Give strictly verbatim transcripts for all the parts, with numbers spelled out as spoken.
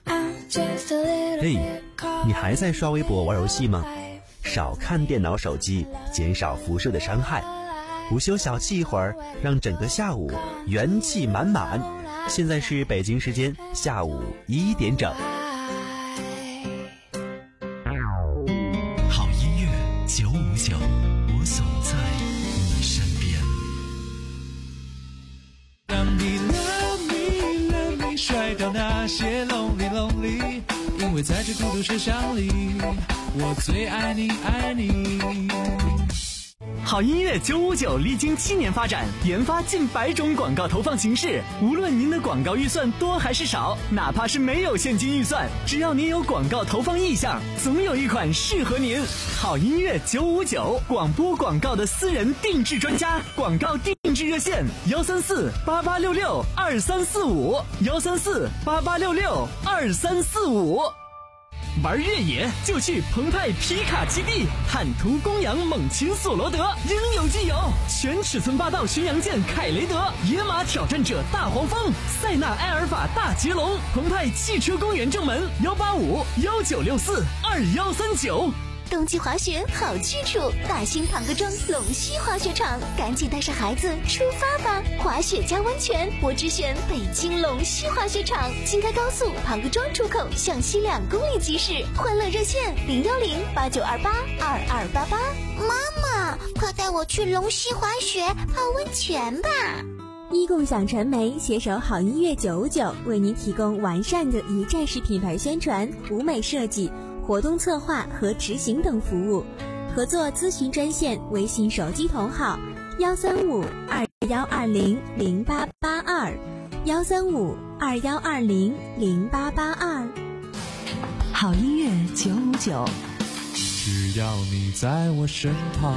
嘿，你还在刷微博玩游戏吗？少看电脑手机，减少辐射的伤害。午休小憩一会儿，让整个下午元气满满。现在是北京时间下午一点整。 好音乐九五九，我总在你身边。 让你 love me love me， 甩掉那些 lonely lonely， 因为在这孤独车厢里，我最爱你爱你。 好音乐九五九历经七年发展，研发近百种广告投放形式。无论您的广告预算多还是少，哪怕是没有现金预算，只要您有广告投放意向，总有一款适合您。好音乐九五九，广播广告的私人定制专家，广告定制热线幺三四八八六六二三四五幺三四八八六六二三四五。玩越野就去澎湃皮卡基地，坦途公羊猛禽索罗德应有尽有，全尺寸霸道巡洋舰凯雷德，野马挑战者大黄蜂，塞纳埃尔法大捷龙，澎湃汽车公园正门幺八五幺九六四二幺三九。 冬季滑雪好去处，大兴庞各庄龙溪滑雪场，赶紧带上孩子出发吧！滑雪加温泉，我只选北京龙溪滑雪场，京开高速庞各庄出口向西两公里即驶，欢乐热线零幺零八九二八二二八八。 妈妈，快带我去龙溪滑雪泡温泉吧！ 一共享传媒携手好音乐九五九，为您提供完善的一站式品牌宣传、舞美设计、活动策划和执行等服务。合作咨询专线微信手机同号幺三五二幺二零零八八二幺三五二幺二零零八八二。 好音乐九五九， 只要你在我身旁。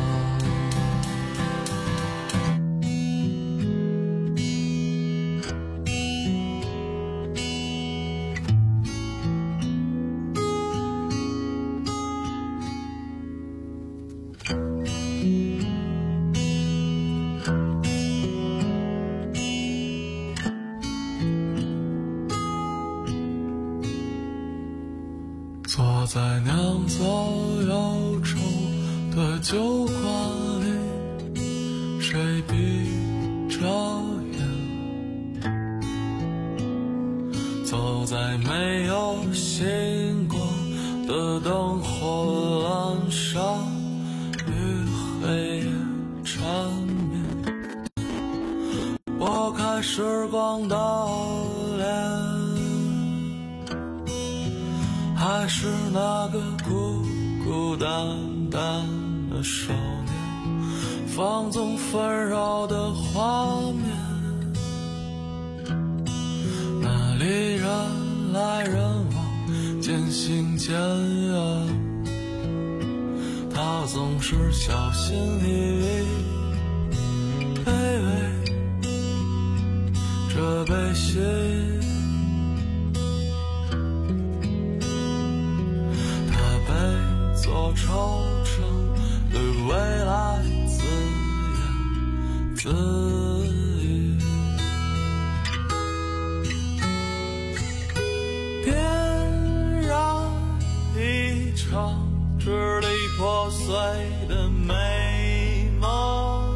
坐在酿造忧愁的酒馆里，谁闭着眼？走在没有星光的灯火阑珊，与黑夜缠绵，拨开时光的脸，还是那个孤孤单单的少年，放纵纷扰的画面，那里人来人往，渐行渐远，他总是小心翼翼卑微这悲喜，做惆怅对未来自言自语，点燃一场支离破碎的美梦，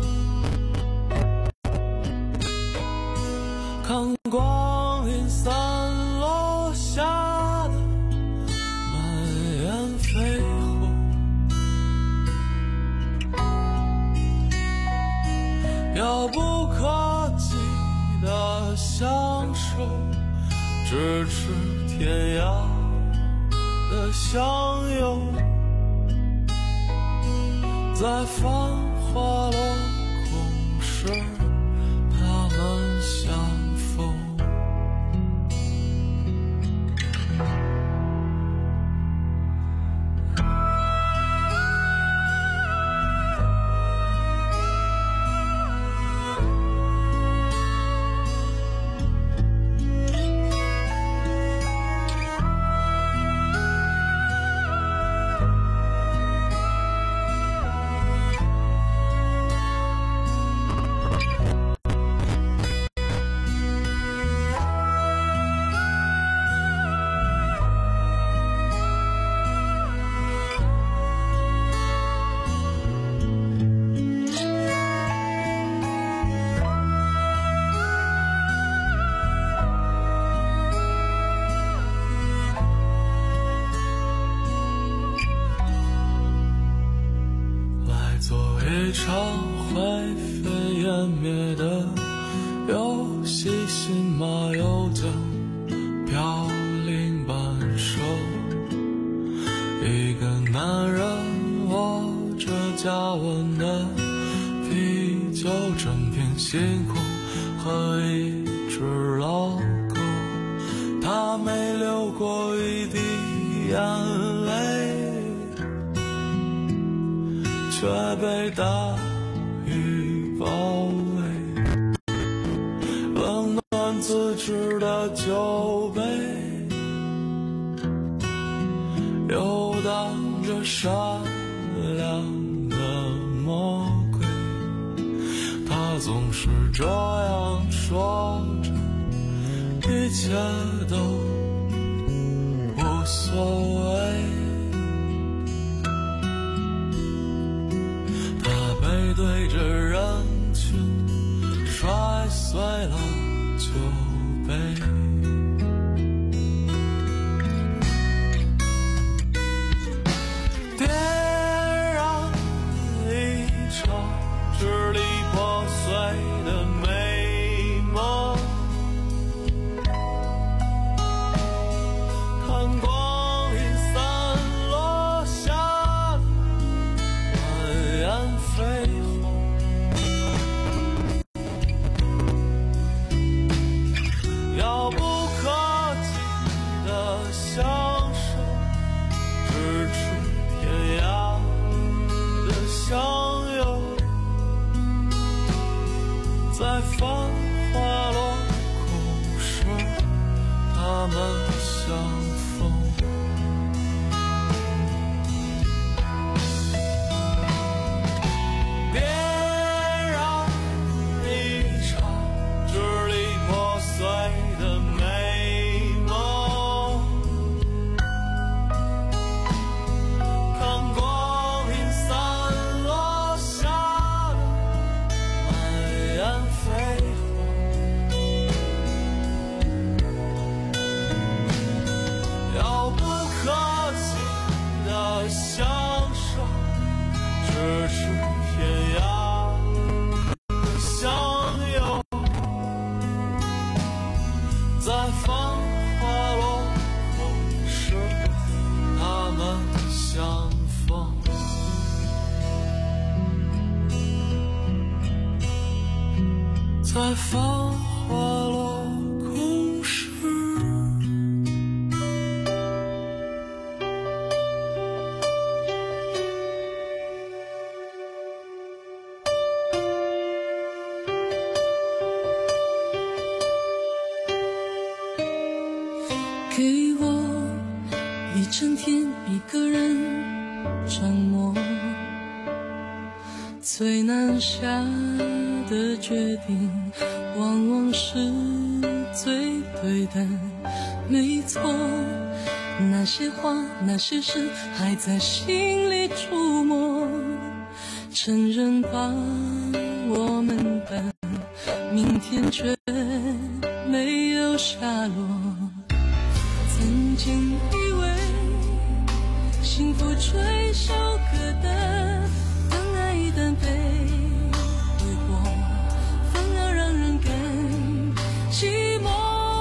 看光阴散落下的满眼飞火，遥不可及的享受，咫尺天涯的相拥，在繁华落空时，他们相逢。 做一场灰飞烟灭的游戏，信马由缰，飘零半生。一个男人握着加温的啤酒，整片星空和一只老狗，他没流过一滴眼泪，却被大雨包围。冷暖自知的酒杯，游荡着善良的魔鬼，他总是这样说着，一切都无所谓。他背对着人群，摔碎了酒杯。点燃一场支离破碎的美梦，看光阴散落下满眼绯红，遥不可及的相守，咫尺天涯的相拥，在繁华落空时，他们相逢。点燃一场支离破碎的美梦，看光阴散落下的满眼绯红，遥不可及的相守，咫尺天涯的相拥，在繁华落空时，他们相逢。在繁华落空时， 给我一整天一个人沉默，最难下的决定往往是最对的，没错，那些话那些事还在心里触摸，承认吧，我们的明天却没有下落。曾经以为幸福垂手可得，当爱一旦被挥霍，反而让人更寂寞。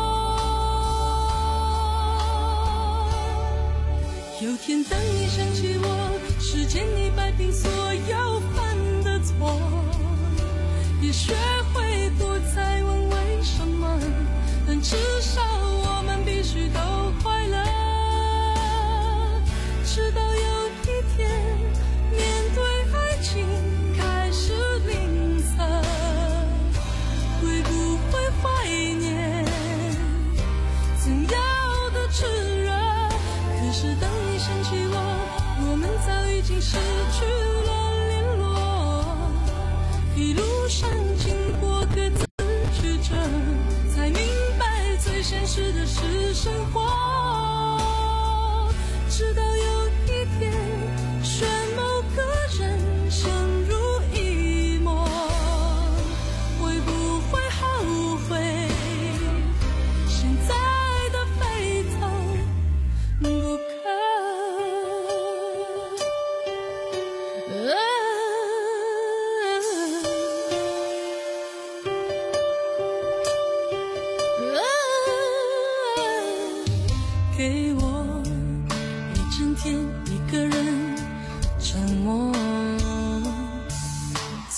有天当你想起我，时间已摆平所有犯的错，也学会不再问为什么，但至少我们必须都快乐。直到有一天面对爱情开始吝啬，会不会怀念曾要的炽热？可是当你想起我，我们早已经失去了联络，一路上经过各自曲折，才明白最现实的是生活。直到有一天选某个人深入一抹，会不会后悔现在的回头不可、啊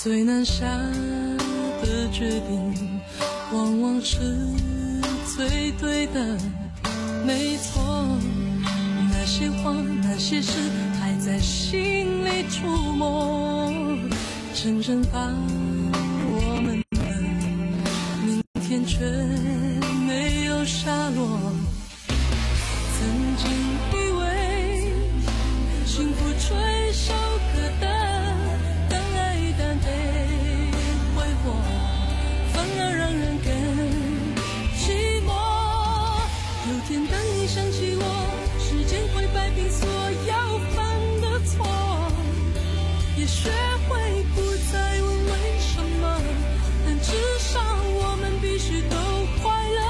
最难下的决定，往往是最对的。没错，那些话那些事还在心里触摸，真正把我们的明天却没有下落。曾经以为幸福垂手可得，当爱一旦被挥霍，反而让人更寂寞。有天当你想起我，时间会摆平所有犯的错，也学会不再问为什么，但至少我们必须都快乐。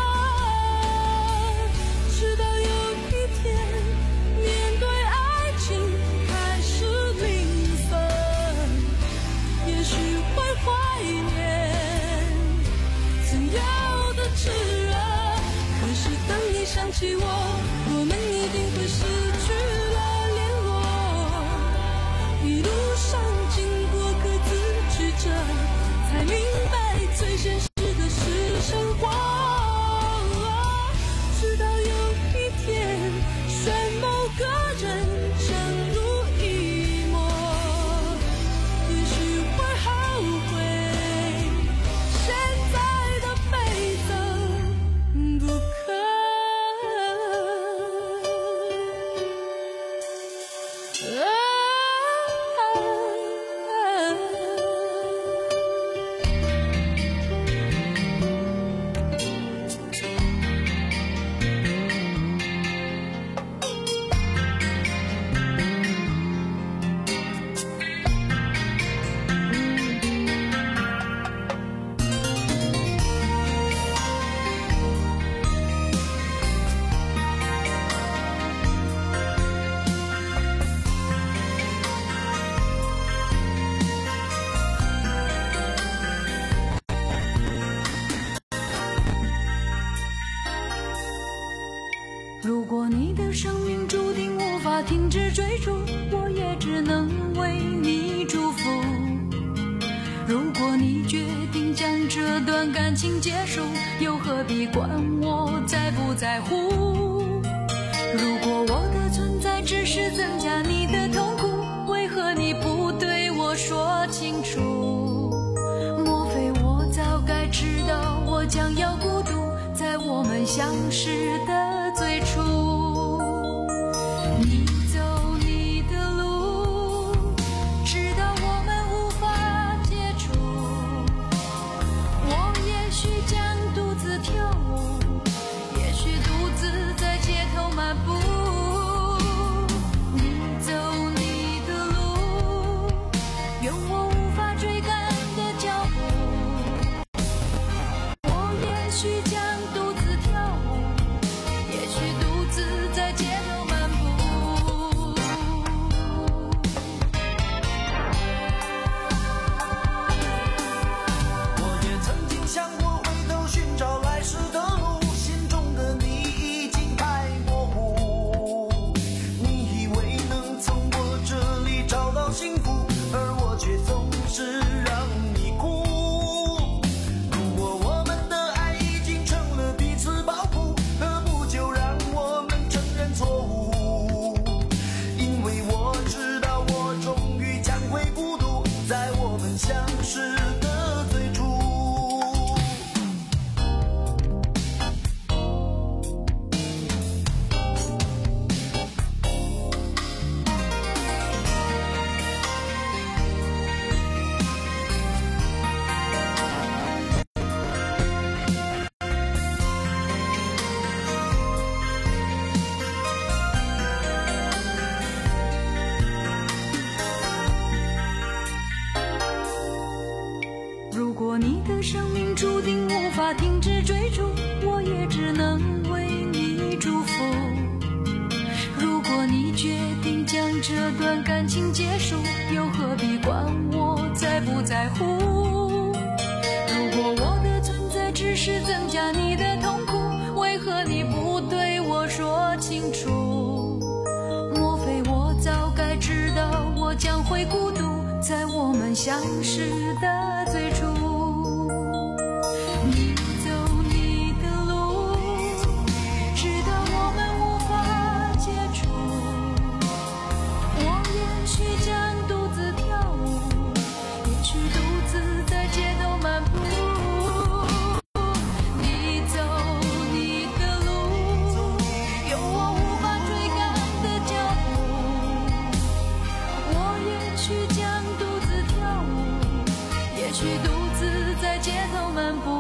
直到有一天面对爱情开始吝啬，也许会怀念曾有的炽热。可是当你想起我，我们一定会失去了联络。一路上经过各自曲折，才明白最现实的是生活。直到有一天选某个人沉入一抹，也许会后悔现在的非走不可。如果你的生命注定无法停止追逐，我也只能为你祝福。如果你决定将这段感情结束，又何必管我在不在乎？如果我的存在只是增加你的痛苦，为何你不对我说清楚？莫非我早该知道我将要孤独，在我们相识的最初。你走你的路，直到我们无法接触。我也许将独自跳舞，也许独自在街头漫步。你走你的路，愿我无法追赶的脚步。我也许将独自跳舞，也许独自在街头漫步。 我也曾经想过回头寻找来时的路，心中的你已经太模糊。你以为能从我这里找到幸福，而我却总是让你哭。如果我们的爱已经成了彼此包袱，何不就让我们承认错误？因为我知道我终于将会孤独，在我们相识的最初。 如果你的生命注定无法停止追逐，我也只能为你祝福。如果你决定将这段感情结束，又何必管我在不在乎？如果我的存在只是增加你的痛苦，为何你不对我说清楚？莫非我早该知道我将会孤独，在我们相识的最初。你走你的路，直到我们无法接触。我也许将独自跳舞，也许独自在街头漫步。你走你的路，有我无法追赶的脚步。我也许将独自跳舞，也许独自在街头漫步。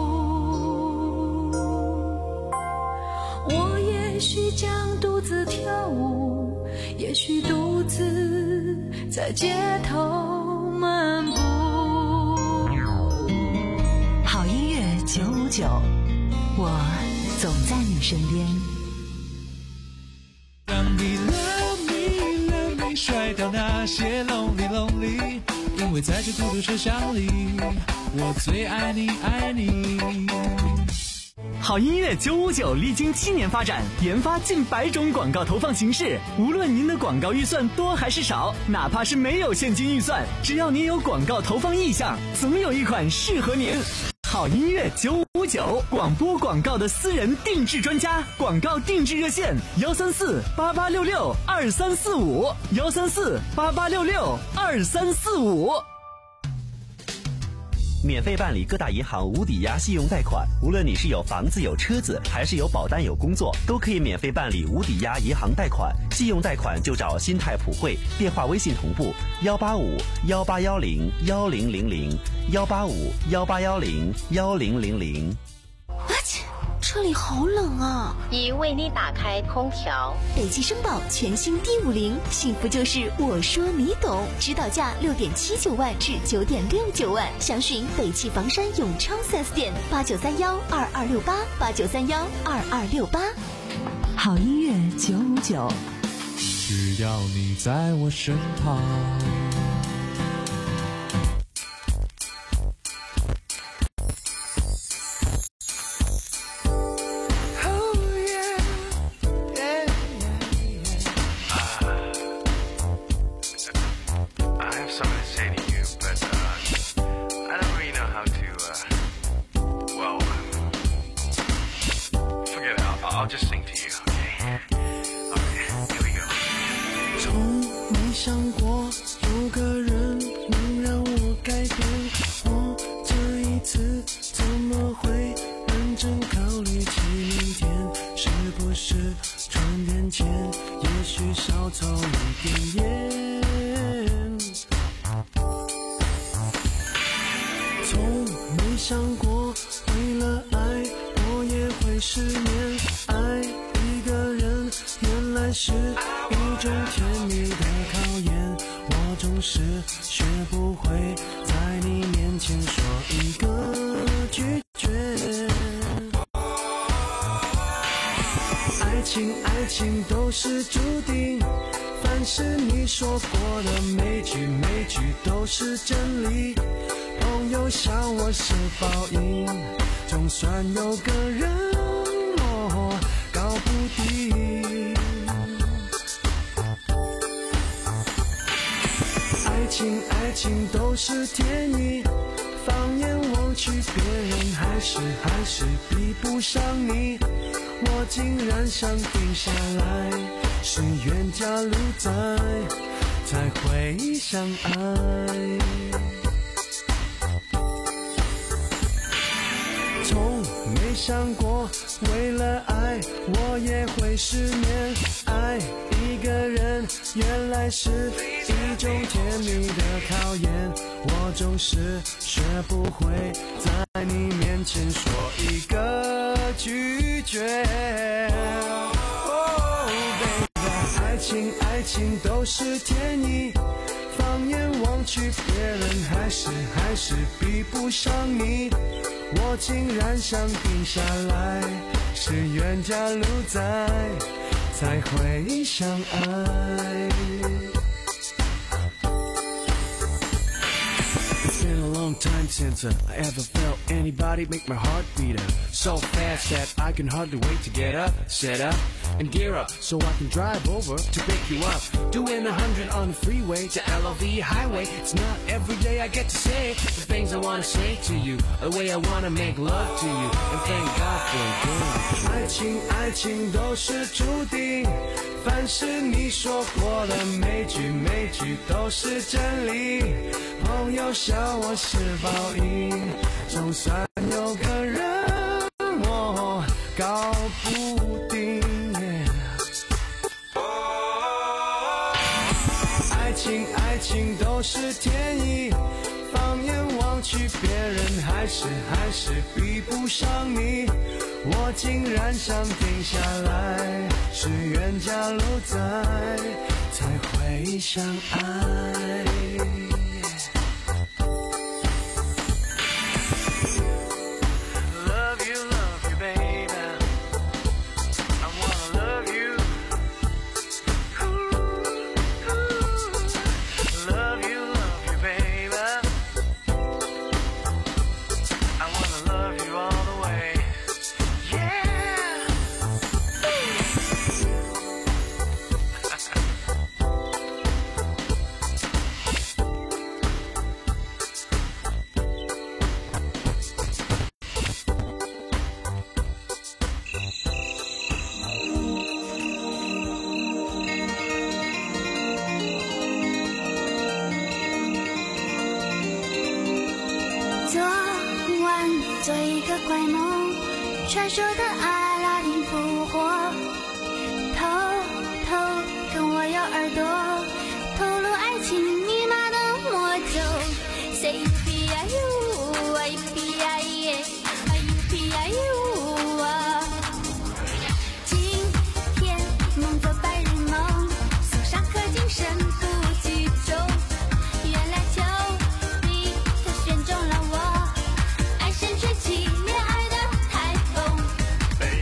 我也许将独自跳舞，也许独自在街头漫步。 好音乐九五九，我总在你身边。 让你 love me love me 甩掉那些 lonely lonely， 因为在这孤独车厢里，我最爱你爱你。 好音乐九五九历经七年发展，研发近百种广告投放形式。无论您的广告预算多还是少，哪怕是没有现金预算，只要您有广告投放意向，总有一款适合您。好音乐九五九，广播广告的私人定制专家，广告定制热线幺三四八八六六二三四五幺三四八八六六二三四五。 免费办理各大银行无抵押信用贷款，无论你是有房子有车子，还是有保单有工作，都可以免费办理无抵押银行贷款。信用贷款就找新泰普惠，电话微信同步幺八五幺八幺零幺零零零幺八五幺八幺零幺零零零。 这里好冷啊！ 已为你打开空调。 北汽声宝全新 D 五零，幸福就是我说你懂，指导价六点七九万至九点六九万，详询北汽房山永昌 四 S 店八九三幺二二六八八九三幺二二六八。 好音乐九五九， 只要你在我身旁。 I'll just sing to you, okay? Alright, here we go. 从没想过有个人能让我改变，我这一次怎么会认真考虑起明天？是不是转变前，也许少抽一点烟？从没想过为了爱，我也会失眠。爱一个人原来是一种甜蜜的考验，我总是学不会在你面前说一个拒绝。爱情爱情都是注定，凡是你说过的每句每句都是真理。朋友笑我是报应，总算有个人我搞不定。爱情爱情都是天意，放眼望去别人还是还是比不上你。我竟然想定下来，是冤家路窄才会相爱。从没想过为了爱我也会失眠，爱一个人原来是一种甜蜜的考验，我总是学不会在你面前说一个拒绝。Oh baby， 爱情爱情都是天意，放眼望去别人还是还是比不上你。我竟然想定下来，是冤家路窄才会相爱。It's been a long long time since uh, I ever felt anybody make my heart beat up so fast that I can hardly wait to get up, set up, and gear up so I can drive over to pick you up. Doing a hundred on the freeway to L O V highway. It's not every day I get to say the things I wanna say to you, the way I wanna make love to you, and thank God for a girl. 爱情，爱情都是注定，凡是你说过的每句每句都是真理。朋友笑我是报应，总算有个人我搞不定。爱情，爱情都是天意，放眼望去，别人还是还是比不上你。我竟然想停下来，是冤家路窄，才会相爱。 做一个怪梦，传说的阿拉丁复活，偷偷跟我咬耳朵，透露爱情密码的魔咒。Say you be I you, I be I yeah, I you be I you 啊。今天梦做白日梦，送上颗精神不集中，原来丘比特选中了我。吹起恋爱的台风， 被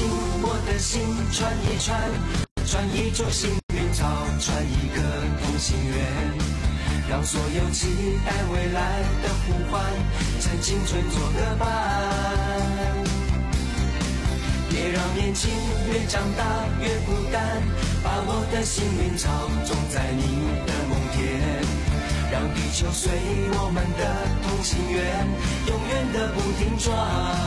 心，我的心串一串，串一株幸运草，串一个同心圆，让所有期待未来的呼唤，趁青春做个伴。别让年轻越长大越孤单，把我的幸运草种在你的梦田，让地球随我们的同心圆，永远的不停转。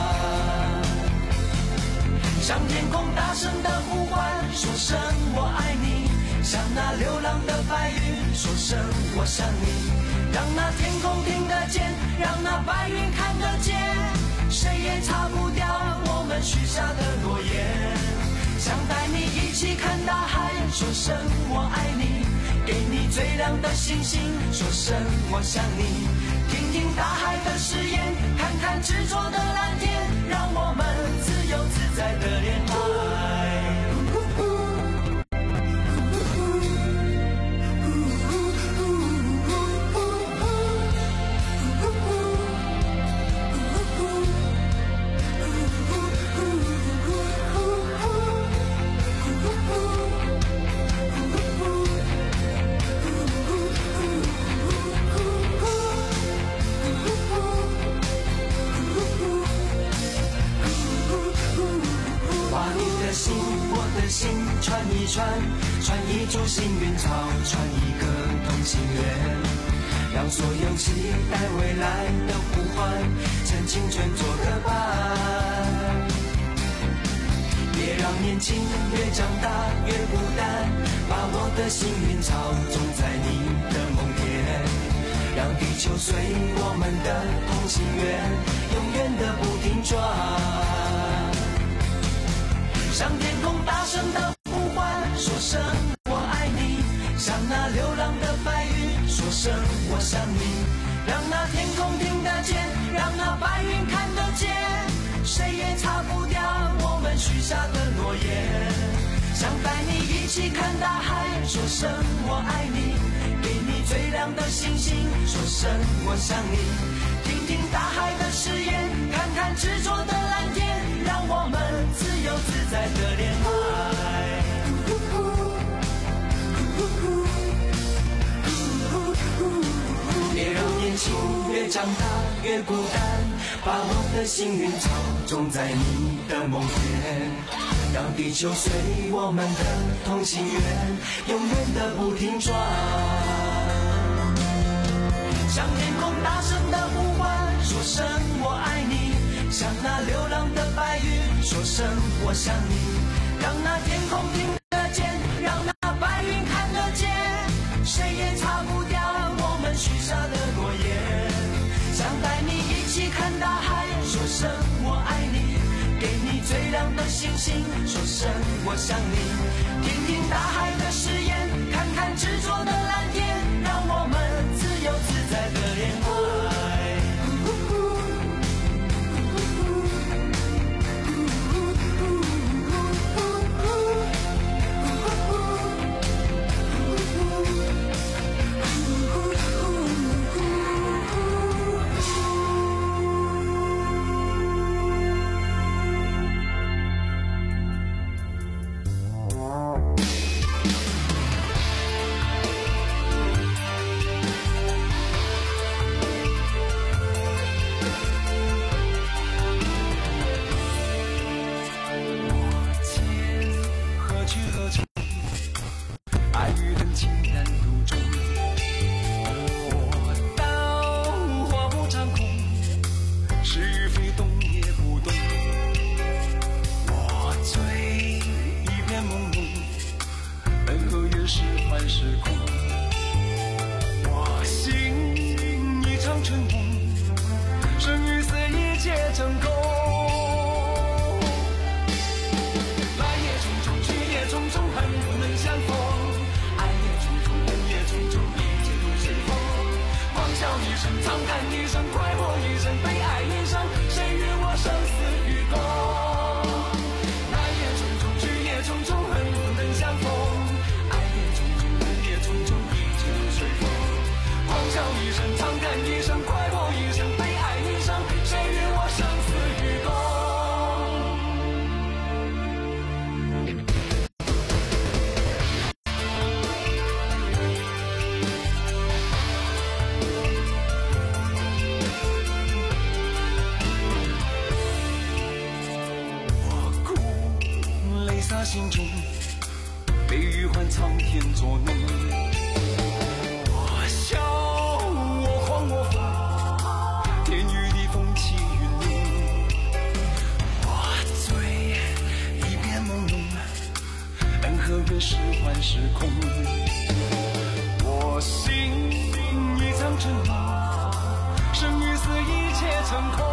向天空大声的呼唤，说声我爱你，向那流浪的白云说声我想你，让那天空听得见，让那白云看得见，谁也擦不掉我们许下的诺言。想带你一起看大海，说声我爱你，给你最亮的星星，说声我想你，听听大海的誓言，看看执着的蓝天，让我们自由自在的恋爱。串一串，串一株幸运草，串一个同心圆，让所有期待未来的呼唤，趁青春做个伴。别让年轻越长大越孤单，把我的幸运草种在你的梦田，让地球随我们的同心圆，永远的不停转。向天空大声的说声我爱你，向那流浪的白云说声我想你，让那天空听得见，让那白云看得见，谁也擦不掉我们许下的诺言。想带你一起看大海，说声我爱你，给你最亮的星星，说声我想你，听听大海的誓言，看看执着的蓝天，让我们自由自在的恋爱。别让年轻越长大越孤单，把我的幸运草种在你的梦田，让地球随我们的同心圆，永远的不停转。向天空大声的呼唤，说声我爱你，向那流浪的白云说声我想你，让那天空听得见，让那白云看得见，谁也擦不掉我们许下的诺言。想带你一起看大海，说声我爱你，给你最亮的星星，说声我想你，听听大海的誓言，看看执着的蓝天，让我们自由自在的恋爱。 他心中，悲与欢苍天作弄。我笑我狂我疯，天与地风起云涌。我醉一片朦胧，恩和怨是幻是空。我心一场尘梦，生与死一切成空。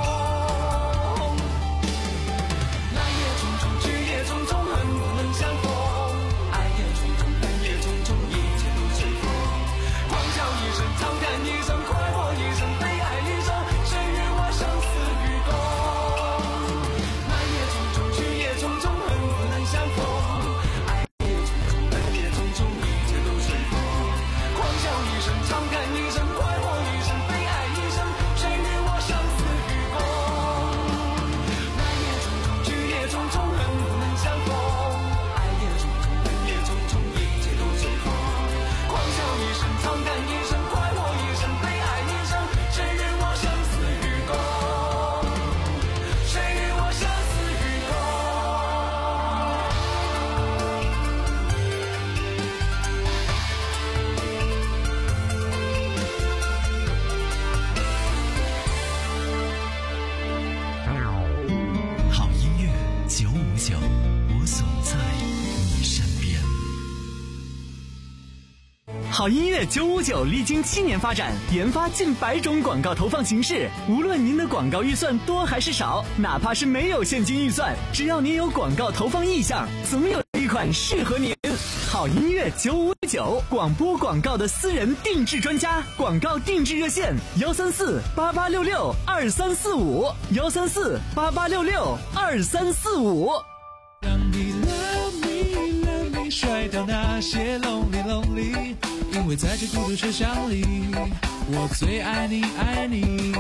好音乐九五九历经七年发展，研发近百种广告投放形式。无论您的广告预算多还是少，哪怕是没有现金预算，只要您有广告投放意向，总有一款适合您。好音乐九五九，广播广告的私人定制专家，广告定制热线：幺三四八八六六二三四五，幺三四八八六六二三四五。 让你 love me love me， 甩掉那些 lonely lonely。因为在这孤独车厢里，我最爱你爱你。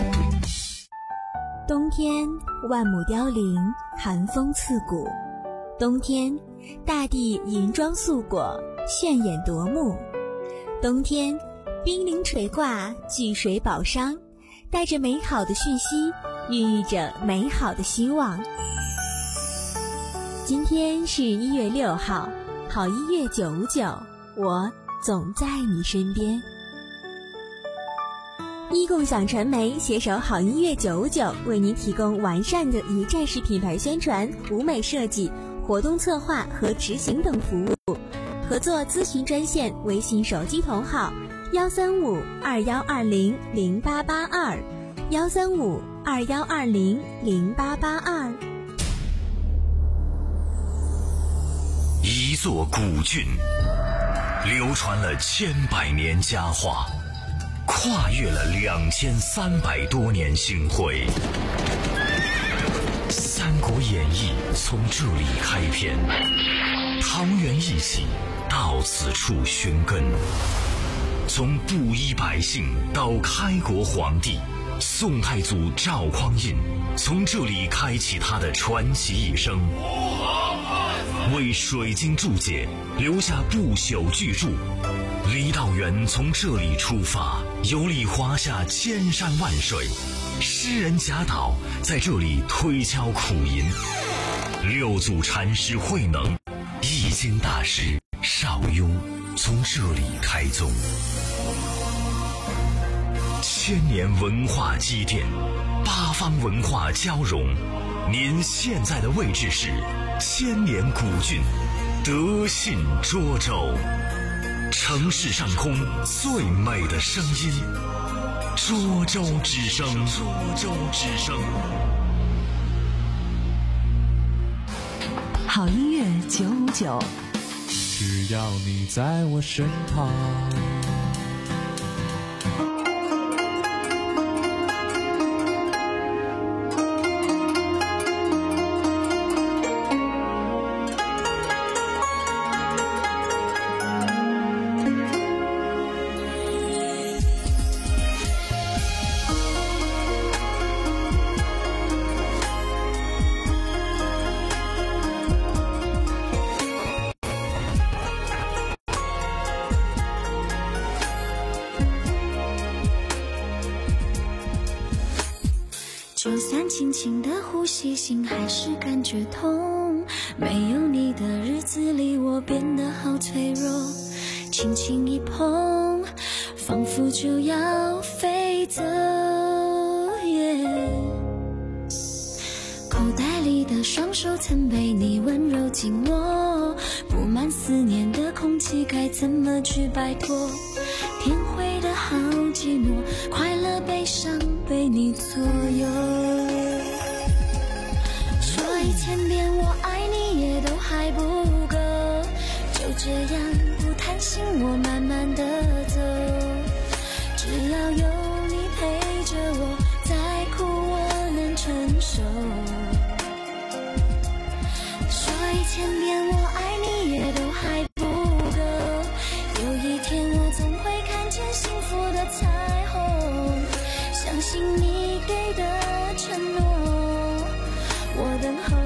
冬天万亩凋零，寒风刺骨。冬天大地银装素裹，炫眼夺目。冬天冰凌垂挂，聚水宝商，带着美好的讯息，孕育着美好的希望。今天是一月六号，好音乐九五九，我总在你身边。一共享传媒携手好音乐九五九，为您提供完善的一站式品牌宣传、舞美设计、活动策划和执行等服务。合作咨询专线：微信手机同号幺三五二幺二零零八八二，幺三五二幺二零零八八二。 一座古郡，流传了千百年佳话，跨越了两千三百多年星辉。《三国演义》从这里开篇，桃园一起到此处寻根。从布衣百姓到开国皇帝，宋太祖赵匡胤从这里开启他的传奇一生，为水晶注解留下不朽巨著。李道元从这里出发，游历华夏千山万水，诗人贾岛在这里推敲苦吟，六祖禅师慧能、易经大师邵雍从这里开宗。千年文化积淀，八方文化交融。您现在的位置是千年古郡德信涿州，城市上空最美的声音，涿州之声。涿州之声。 好音乐九五九， 只要你在我身旁。 就算轻轻的呼吸，心还是感觉痛。 没有你的日子里，我变得好脆弱，轻轻一碰，仿佛就要飞走。Yeah 口袋里的双手曾被你温柔紧握，布满思念的空气该怎么去摆脱？天灰的好寂寞，快乐悲伤被你左右。说一千遍我爱你也都还不够，就这样不贪心我慢慢的走，只要有你陪着我，再苦我能承受。说一千遍我爱你也都还不够，有一天我总会看见幸福的彩虹，相信你给的承诺，我等候。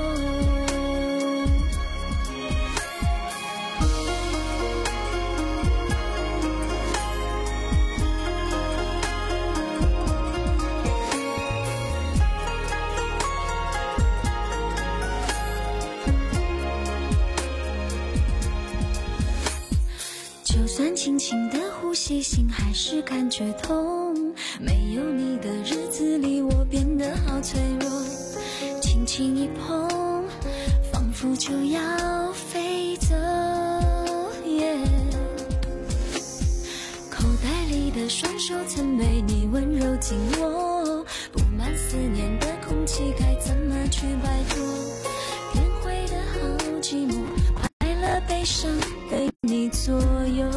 就算轻轻的呼吸，心还是感觉痛。没有你的日子里，我变得好脆弱，轻轻一碰，仿佛就要飞走。Yeah 口袋里的双手曾被你温柔紧握，布满思念的空气该怎么去摆脱？天灰的好寂寞，快乐悲伤被你左右。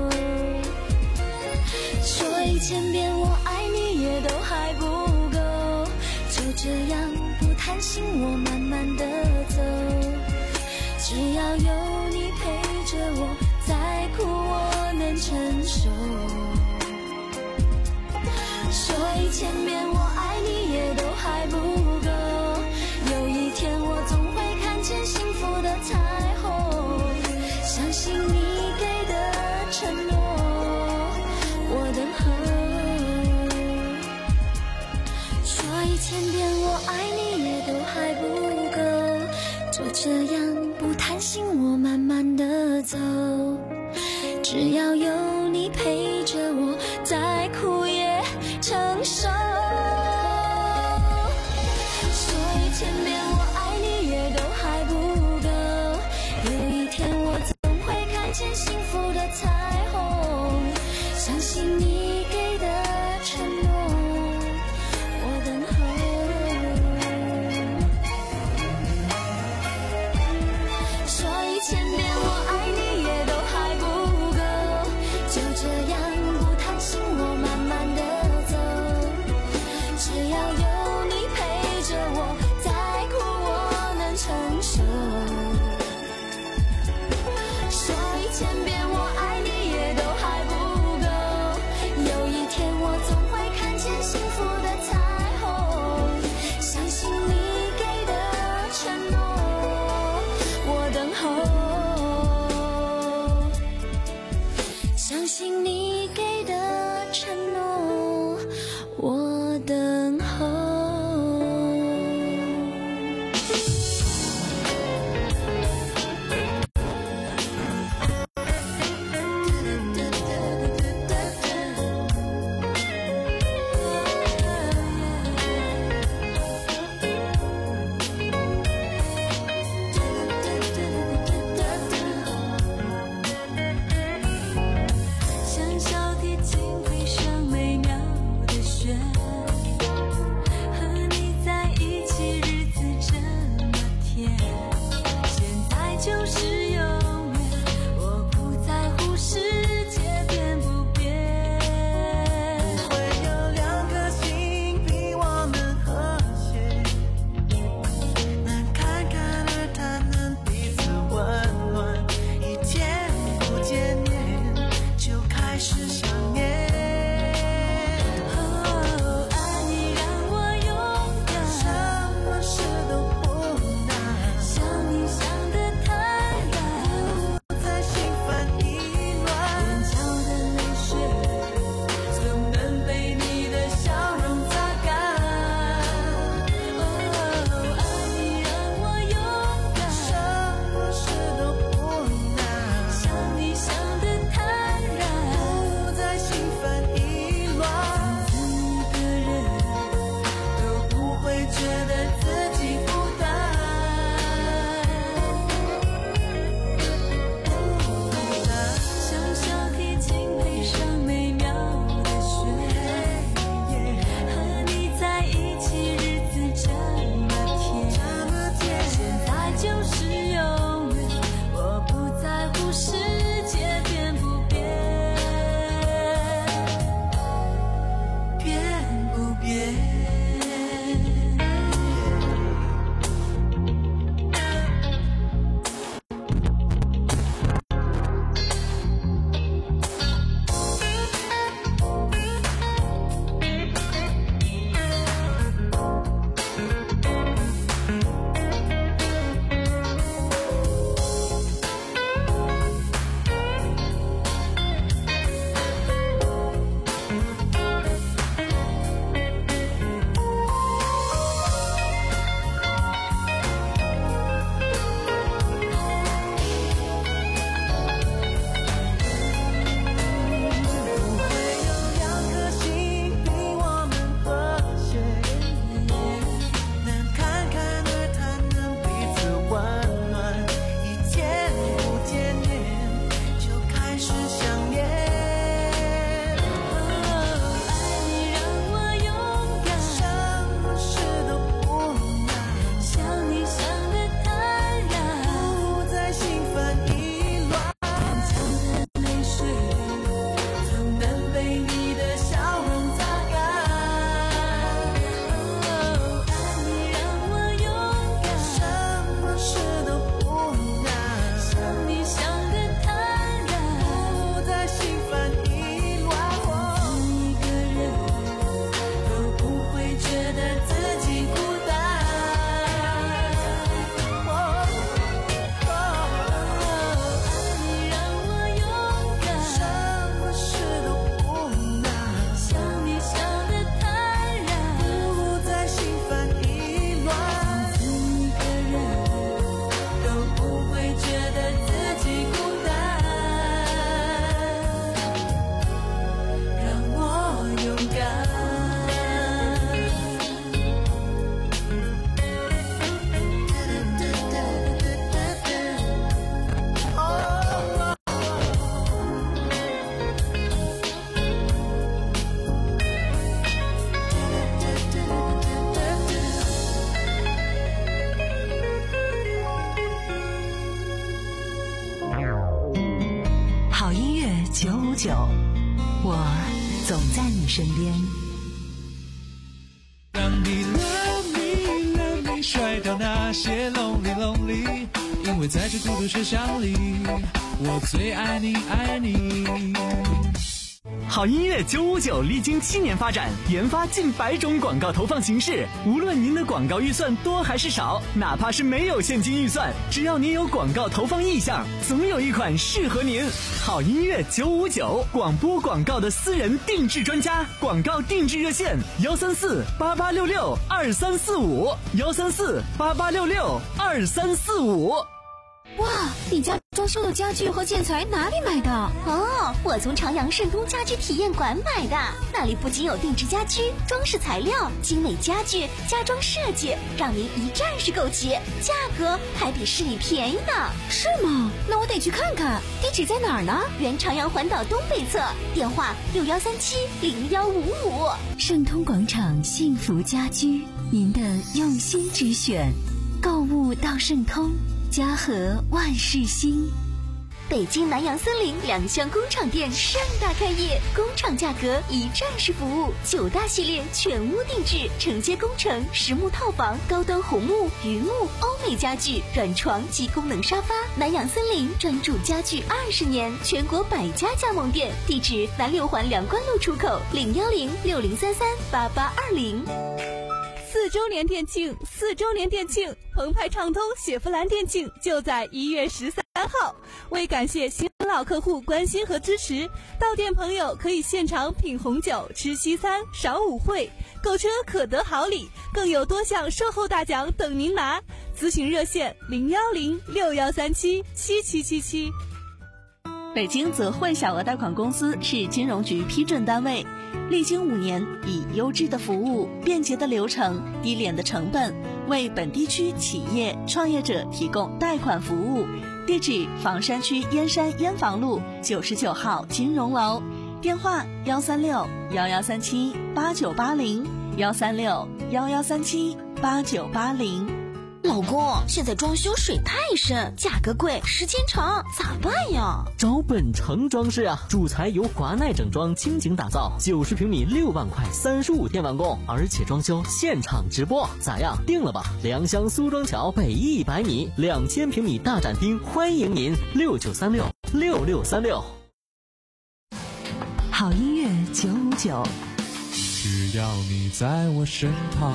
说一千遍我爱你也都还不够，就这样不贪心我慢慢的走，只要有你陪着我，再苦我能承受。说一千遍我爱你也都还不够，有一天我总会看见幸福的彩虹，相信你给的承诺，我等候。说一千遍我爱你也都还不够，就这样不贪心我慢慢的走，只要有你陪着我，再苦也承受。说一千遍我爱你也都还不够，有一天我总会看见幸福的彩虹，相信你给的承诺，我等候。说一千遍我爱你也都还不够，就这样不贪心我慢慢的走，只要有你陪着我，再苦我能承受。说一千遍我爱你也都还不够，有一天我总会看见幸福的彩虹，相信你给的承诺，我等候。相信你给的承诺，我等候。像小提琴配上美妙的旋律，和你在一起日子这么甜，现在就是永远，我不在乎世界变不变。会有两颗心比我们和谐，能侃侃而谈，能彼此温暖，一见不见面就开始想念。哦，爱你让我勇敢，什么事都不难，像你想的太九，我总在你身边。 让你 love me love me 甩掉那些 lonely lonely， 因为在这孤独车厢里，我最爱你爱你。 好音乐九五九历经七年发展，研发近百种广告投放形式。无论您的广告预算多还是少，哪怕是没有现金预算，只要您有广告投放意向，总有一款适合您。好音乐九五九，广播广告的私人定制专家，广告定制热线：幺三四八八六六二三四五，幺三四八八六六二三四五。 哇，你家装修的家具和建材哪里买的？哦，我从朝阳盛通家居体验馆买的。那里不仅有定制家居、装饰材料、精美家具、家装设计，让您一站式购齐，价格还比市里便宜呢。是吗？那我得去看看。地址在哪儿呢？原朝阳环岛东北侧，电话六幺三七零幺五五。 盛通广场幸福家居，您的用心之选。购物到盛通。家和万事兴。 北京南阳森林两厢工厂店盛大开业，工厂价格一站式服务，九大系列全屋定制，承接工程、实木套房、高端红木、榆木、欧美家具、软床及功能沙发。南阳森林专注家具二十年，全国百家加盟店，地址南六环梁关路出口，零幺零六零三三八八二零。 四周年店庆，四周年店庆，澎湃畅通雪佛兰店庆就在一月十三号。为感谢新老客户关心和支持，到店朋友可以现场品红酒、吃西餐、赏舞会，购车可得好礼，更有多项售后大奖等您拿。咨询热线零幺零六幺三七七七七七。 北京泽汇小额贷款公司是金融局批准单位，历经五年，以优质的服务、便捷的流程、低廉的成本，为本地区企业创业者提供贷款服务。地址：房山区燕山燕房路九十九号金融楼，电话：幺三六幺幺三七八九八零，幺三六幺幺三七八九八零。 老公，现在装修水太深，价格贵，时间长，咋办呀？ 找本城装饰啊，主材由华奈整装倾情打造，九十平米六万块，三十五天完工，而且装修现场直播，咋样？定了吧？良乡苏庄桥北一百米，两千平米大展厅，欢迎您六九三六六六三六。 好音乐九五九， 只要你在我身旁。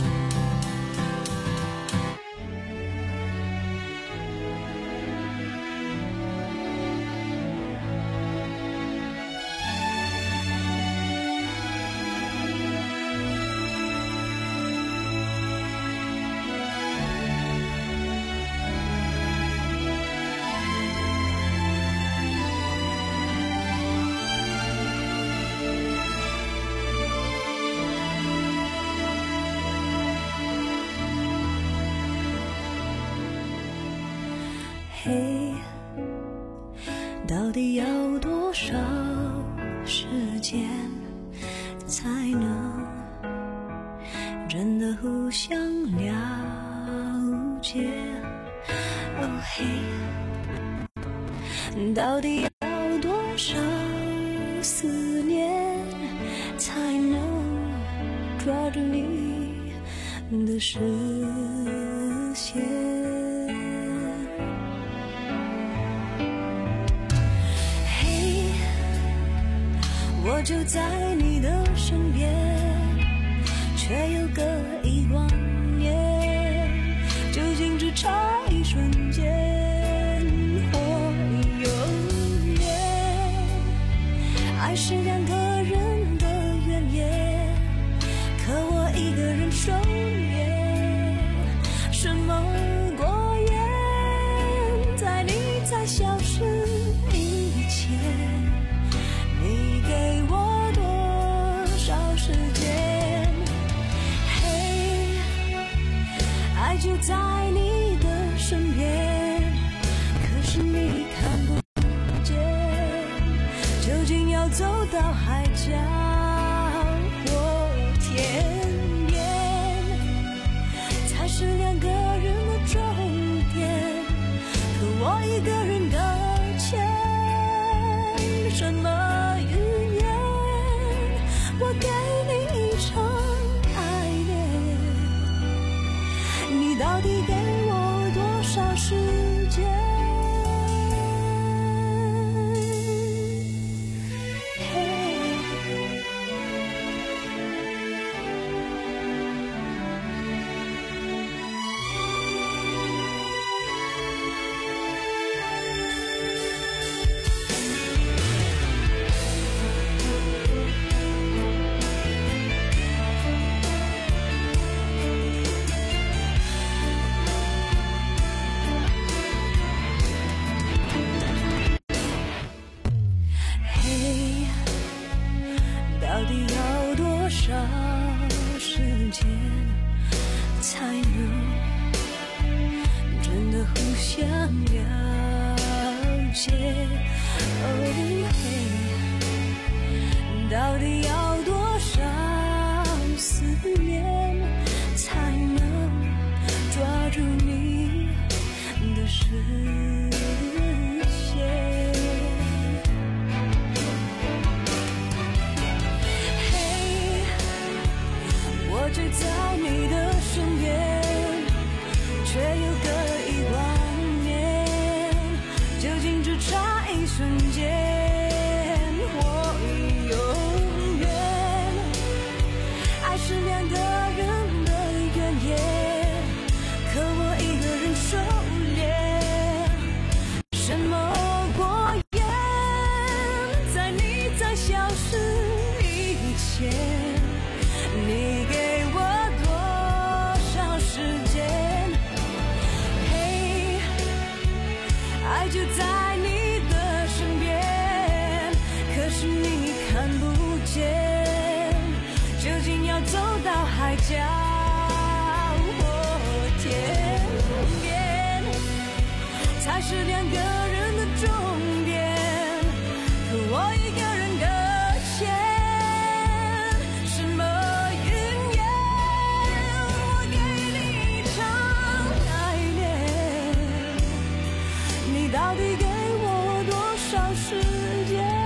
嘿，到底要多少时间才能真的互相了解？哦嘿，到底要多少思念才能抓住你的视线？我就在你的身边，却又隔一光年，究竟只差一瞬间或永远？爱是两个人的怨言，可我一个人守夜，什么过眼，在你才消失以前，你给我多少时间？嘿，爱就在你的身边，可是你看不见，究竟要走到海角或天边，才是两个人的终点，可我一个人的欠什么？ 到底要多少思念才能抓住你的视线？嘿，我追在你的身边，却又隔一万年，究竟只差一瞬间。是两个人的原野，可我一个人狩猎。什么过眼，在你在消失以前，你给我多少时间？嘿，爱就在你的身边，可是你看不见。究竟要走到海角或天边，才是两个人的终点？可我一个人搁浅，什么云烟？我给你一场爱恋，你到底给我多少时间？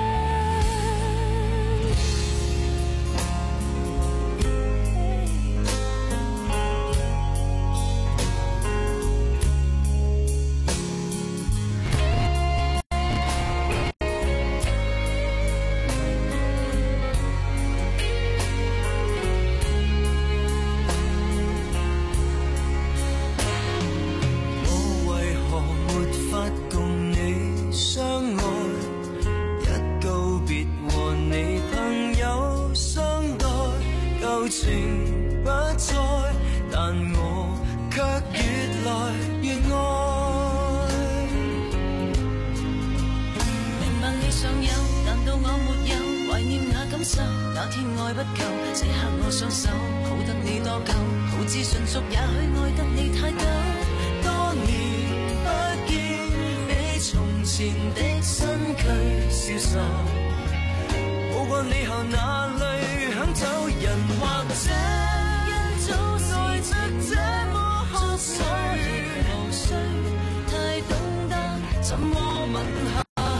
那天愛不夠，這刻我雙手抱得你多久？好自純屬，也許愛得你太久。多年不見，比從前的身軀消瘦。冇過你後哪裏肯走人，或者一早愛得這麼渴水，無需太懂得怎麼吻下。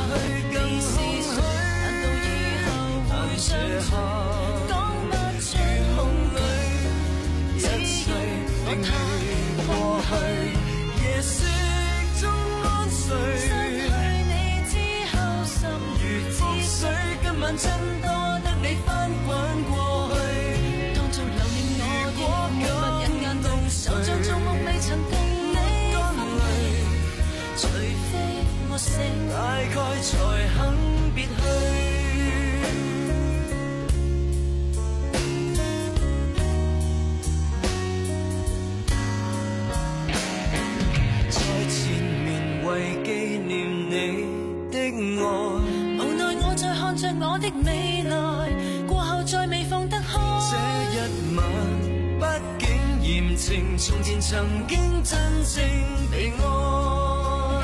真多得你翻滾過去，當作留念我亦沒法忍眼淚，就像做夢未曾定你分離，除非我醒，大概才肯別去。在前面為紀念你的愛，無奈我在看着我的未來，過後再未放得開。這一晚畢竟驗證從前曾經真正被愛。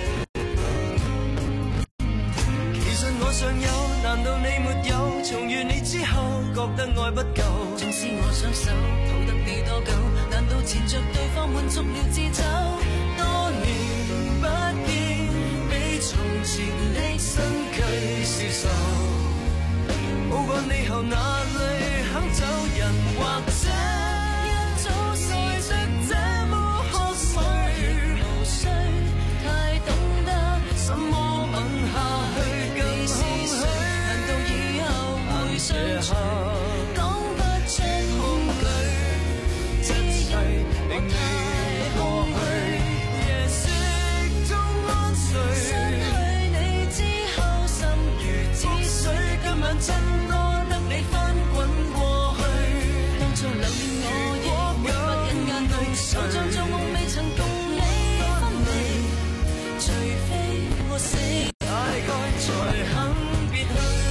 其實我尚有，難道你沒有？重遇你之後覺得愛不夠，縱使我雙手抱得你多久，難道纏着對方滿足了自走？多年不見，比從前的身軀消瘦。冇過你後哪裏肯走人，或者一早愛得這麼渴水，無需太懂得什麼吻下去更空虛。難道以後會相隨，講不出恐懼，一切令你過去，夜色中安睡。失去你之後心如止水，今晚真多得你翻滾過去，當作留念我亦沒法忍眼淚，就像做夢未曾共你分離，除非我死，大概才肯別去。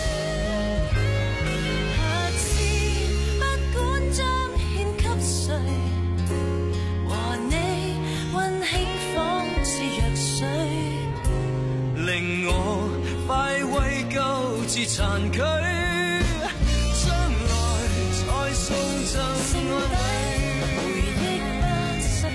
下次不管將獻給誰， 殘軀，將來再送贈安慰，回憶不失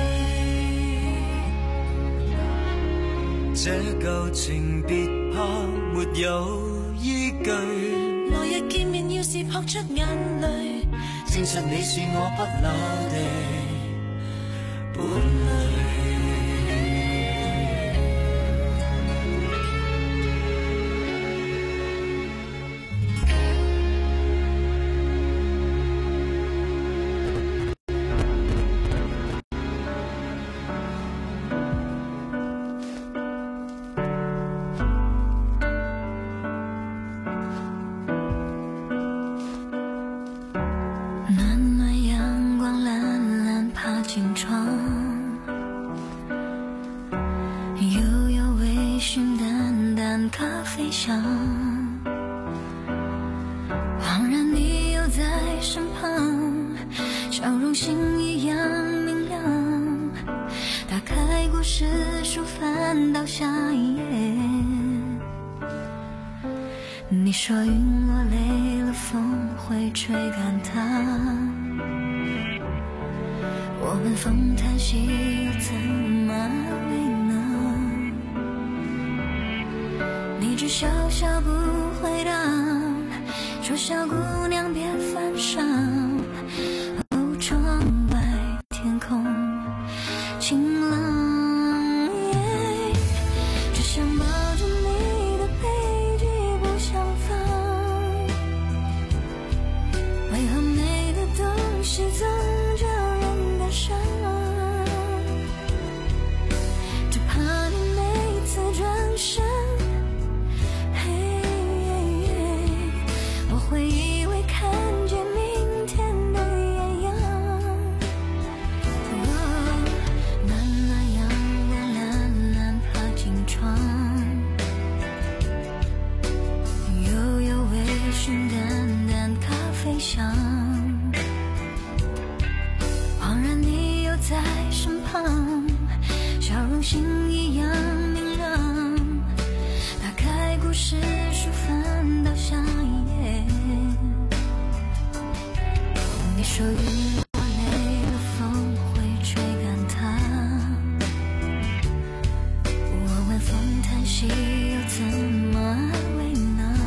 去。這舊情別怕沒有依據， 來日見面要是撲出眼淚， 證實你是我不朽的伴侶。 恍然你又在身旁，笑容星一样明亮。打开故事书，翻到下一页。你说云落累了，风会吹干它。我们风叹息，又怎么安慰呢？你只笑笑不回答，说小姑娘别犯傻。哦，窗外天空晴朗，耶，只想抱着你的背脊不想放。为何美的东西总叫人感伤？只怕你每次转身，会以为看见明天的艳阳。哦，暖暖阳光懒懒爬进窗，悠悠微醺淡淡咖啡香。恍然你又在身旁，笑容星一样明亮。打开故事书，翻到下一页。你说云落累了，风会吹干它。我问风叹息，又怎么安慰呢？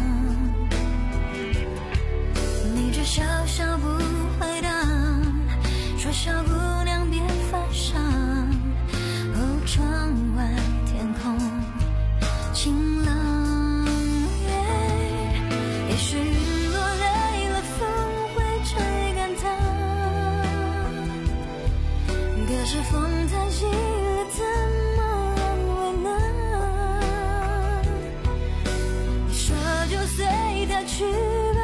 你只笑笑不回答，说小姑娘别犯傻。哦，窗外天空晴朗，也许云落累了，风会吹干它。可是风叹息了，怎么安慰呢？你说就随它去吧，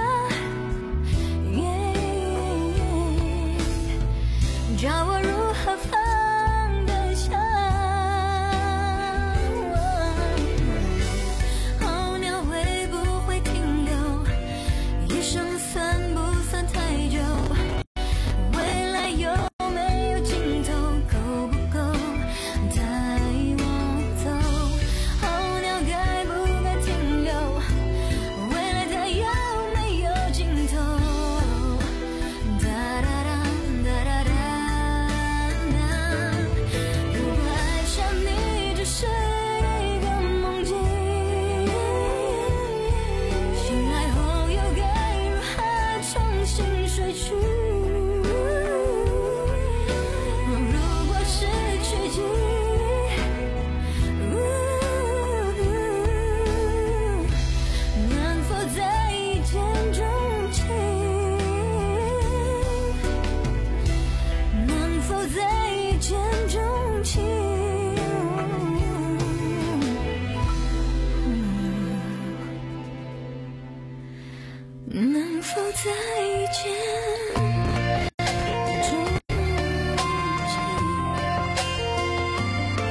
叫我如何放得下？候鸟会不会停留？一生算不算太久？未来有没有尽头？够不够带我走？候鸟该不该停留？未来它有没有尽头？哒哒哒哒哒哒。如果爱上你只是一个梦境，醒来后又该如何重新睡去？如果失去记忆，能否再一见钟情？能否再一见钟情？能否再一见？